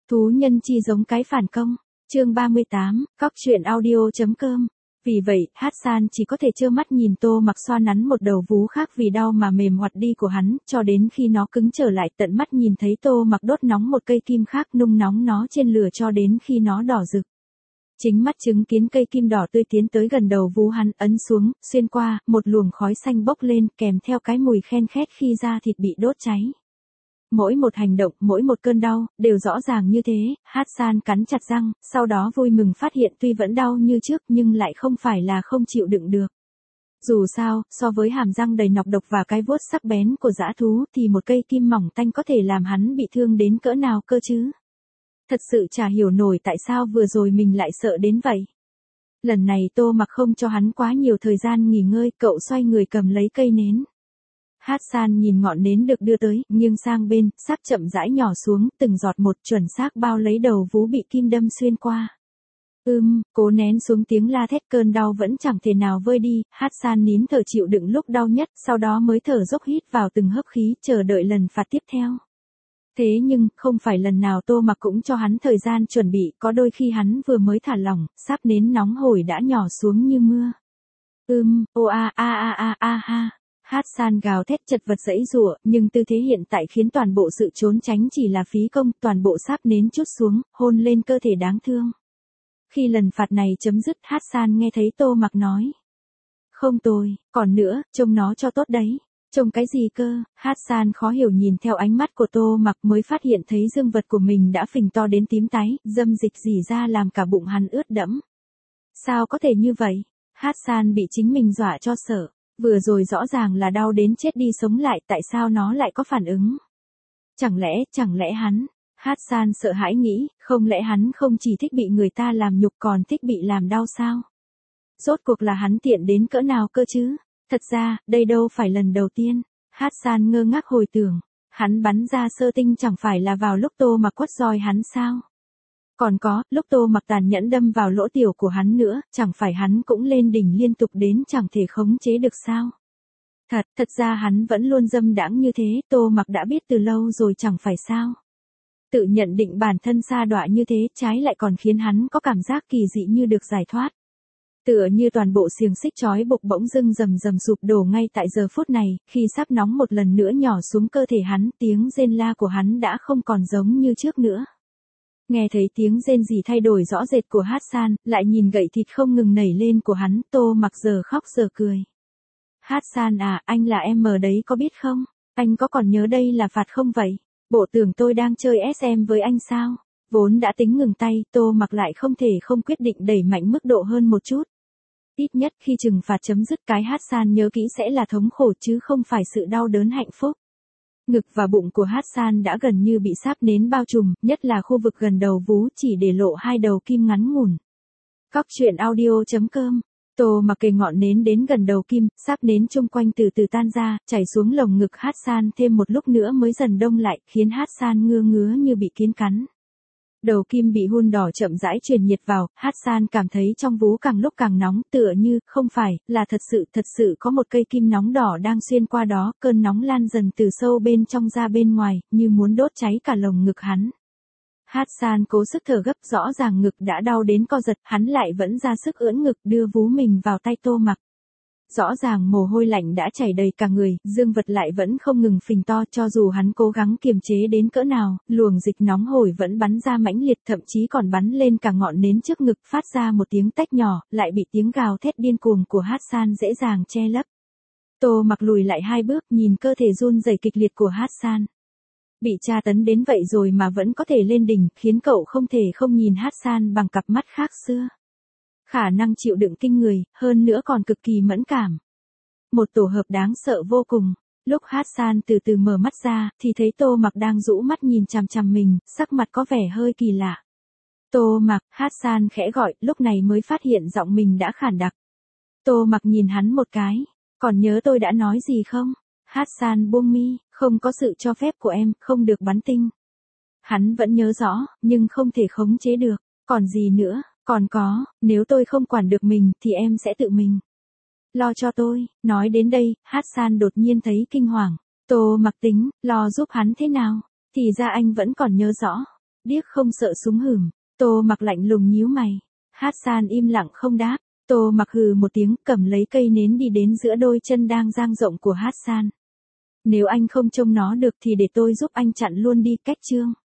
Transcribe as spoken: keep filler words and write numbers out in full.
Thú nhân chi giống cái phản công, chương ba mươi tám, cóc truyện audio.com. Vì vậy, Hassan chỉ có thể trơ mắt nhìn Tô Mặc xoa nắn một đầu vú khác vì đau mà mềm hoạt đi của hắn, cho đến khi nó cứng trở lại, tận mắt nhìn thấy Tô Mặc đốt nóng một cây kim khác, nung nóng nó trên lửa cho đến khi nó đỏ rực. Chính mắt chứng kiến cây kim đỏ tươi tiến tới gần đầu vú hắn, ấn xuống, xuyên qua, một luồng khói xanh bốc lên, kèm theo cái mùi khen khét khi da thịt bị đốt cháy. Mỗi một hành động, mỗi một cơn đau, đều rõ ràng như thế. Hassan cắn chặt răng, sau đó vui mừng phát hiện tuy vẫn đau như trước nhưng lại không phải là không chịu đựng được. Dù sao, so với hàm răng đầy nọc độc và cái vuốt sắc bén của dã thú thì một cây kim mỏng tanh có thể làm hắn bị thương đến cỡ nào cơ chứ. Thật sự chả hiểu nổi tại sao vừa rồi mình lại sợ đến vậy. Lần này Tô Mặc không cho hắn quá nhiều thời gian nghỉ ngơi, cậu xoay người cầm lấy cây nến. Hassan nhìn ngọn nến được đưa tới, nghiêng sang bên, sáp chậm rãi nhỏ xuống, từng giọt một chuẩn xác bao lấy đầu vú bị kim đâm xuyên qua. Ưm, cố nén xuống tiếng la thét, cơn đau vẫn chẳng thể nào vơi đi, Hassan nín thở chịu đựng lúc đau nhất, sau đó mới thở dốc hít vào từng hớp khí, chờ đợi lần phạt tiếp theo. Thế nhưng, không phải lần nào Tô Mặc cũng cho hắn thời gian chuẩn bị, có đôi khi hắn vừa mới thả lỏng, sáp nến nóng hổi đã nhỏ xuống như mưa. Ưm, ô a a a a a ha. Hassan gào thét chật vật giãy giụa, nhưng tư thế hiện tại khiến toàn bộ sự trốn tránh chỉ là phí công, toàn bộ sáp nến trút xuống, hôn lên cơ thể đáng thương. Khi lần phạt này chấm dứt, Hassan nghe thấy Tô Mặc nói. Không tồi, còn nữa, trông nó cho tốt đấy. Trông cái gì cơ? Hassan khó hiểu nhìn theo ánh mắt của Tô Mặc mới phát hiện thấy dương vật của mình đã phình to đến tím tái, dâm dịch rỉ ra làm cả bụng hắn ướt đẫm. Sao có thể như vậy? Hassan bị chính mình dọa cho sợ. Vừa rồi rõ ràng là đau đến chết đi sống lại, tại sao nó lại có phản ứng? Chẳng lẽ, chẳng lẽ hắn? Hassan sợ hãi nghĩ, không lẽ hắn không chỉ thích bị người ta làm nhục còn thích bị làm đau sao? Rốt cuộc là hắn tiện đến cỡ nào cơ chứ? Thật ra, đây đâu phải lần đầu tiên. Hassan ngơ ngác hồi tưởng, hắn bắn ra sơ tinh chẳng phải là vào lúc Tô Mặc quất roi hắn sao? Còn có, lúc Tô Mặc tàn nhẫn đâm vào lỗ tiểu của hắn nữa, chẳng phải hắn cũng lên đỉnh liên tục đến chẳng thể khống chế được sao? Thật, thật ra hắn vẫn luôn dâm đãng như thế, Tô Mặc đã biết từ lâu rồi chẳng phải sao? Tự nhận định bản thân sa đọa như thế, trái lại còn khiến hắn có cảm giác kỳ dị như được giải thoát. Tựa như toàn bộ xiềng xích trói buộc bỗng dưng rầm rầm sụp đổ ngay tại giờ phút này, khi sắp nóng một lần nữa nhỏ xuống cơ thể hắn, tiếng rên la của hắn đã không còn giống như trước nữa. Nghe thấy tiếng rên rỉ thay đổi rõ rệt của Hassan, lại nhìn gậy thịt không ngừng nảy lên của hắn, Tô Mặc giờ khóc giờ cười. Hassan à, anh là em ở đấy có biết không? Anh có còn nhớ đây là phạt không vậy? Bộ tưởng tôi đang chơi ét em với anh sao? Vốn đã tính ngừng tay, Tô Mặc lại không thể không quyết định đẩy mạnh mức độ hơn một chút. Ít nhất khi trừng phạt chấm dứt, cái Hassan nhớ kỹ sẽ là thống khổ chứ không phải sự đau đớn hạnh phúc. Ngực và bụng của Hassan đã gần như bị sáp nến bao trùm, nhất là khu vực gần đầu vú chỉ để lộ hai đầu kim ngắn ngủn. Cóc truyện audio.com. Tô Mặc kề ngọn nến đến gần đầu kim, sáp nến chung quanh từ từ tan ra, chảy xuống lồng ngực Hassan thêm một lúc nữa mới dần đông lại, khiến Hassan ngứa ngứa như bị kiến cắn. Đầu kim bị hun đỏ chậm rãi truyền nhiệt vào, Hassan cảm thấy trong vú càng lúc càng nóng, tựa như, không phải, là thật sự, thật sự có một cây kim nóng đỏ đang xuyên qua đó, cơn nóng lan dần từ sâu bên trong ra bên ngoài, như muốn đốt cháy cả lồng ngực hắn. Hassan cố sức thở gấp, rõ ràng ngực đã đau đến co giật, hắn lại vẫn ra sức ưỡn ngực đưa vú mình vào tay Tô Mặc. Rõ ràng mồ hôi lạnh đã chảy đầy cả người, dương vật lại vẫn không ngừng phình to, cho dù hắn cố gắng kiềm chế đến cỡ nào, luồng dịch nóng hổi vẫn bắn ra mãnh liệt, thậm chí còn bắn lên cả ngọn nến trước ngực, phát ra một tiếng tách nhỏ, lại bị tiếng gào thét điên cuồng của Hassan dễ dàng che lấp. Tô Mặc lùi lại hai bước, nhìn cơ thể run rẩy kịch liệt của Hassan. Bị tra tấn đến vậy rồi mà vẫn có thể lên đỉnh, khiến cậu không thể không nhìn Hassan bằng cặp mắt khác xưa. Khả năng chịu đựng kinh người, hơn nữa còn cực kỳ mẫn cảm. Một tổ hợp đáng sợ vô cùng. Lúc Hassan từ từ mở mắt ra, thì thấy Tô Mặc đang rũ mắt nhìn chằm chằm mình, sắc mặt có vẻ hơi kỳ lạ. Tô Mặc, Hassan khẽ gọi, lúc này mới phát hiện giọng mình đã khản đặc. Tô Mặc nhìn hắn một cái, còn nhớ tôi đã nói gì không? Hassan buông mi, không có sự cho phép của em, không được bắn tinh. Hắn vẫn nhớ rõ, nhưng không thể khống chế được, còn gì nữa? Còn có, nếu tôi không quản được mình, thì em sẽ tự mình lo cho tôi. Nói đến đây, Hassan đột nhiên thấy kinh hoàng. Tô Mặc tính, lo giúp hắn thế nào? Thì ra anh vẫn còn nhớ rõ. Điếc không sợ súng hửm, Tô Mặc lạnh lùng nhíu mày. Hassan im lặng không đáp, Tô Mặc hừ một tiếng, cầm lấy cây nến đi đến giữa đôi chân đang dang rộng của Hassan. Nếu anh không trông nó được thì để tôi giúp anh chặn luôn đi, Cách Trương.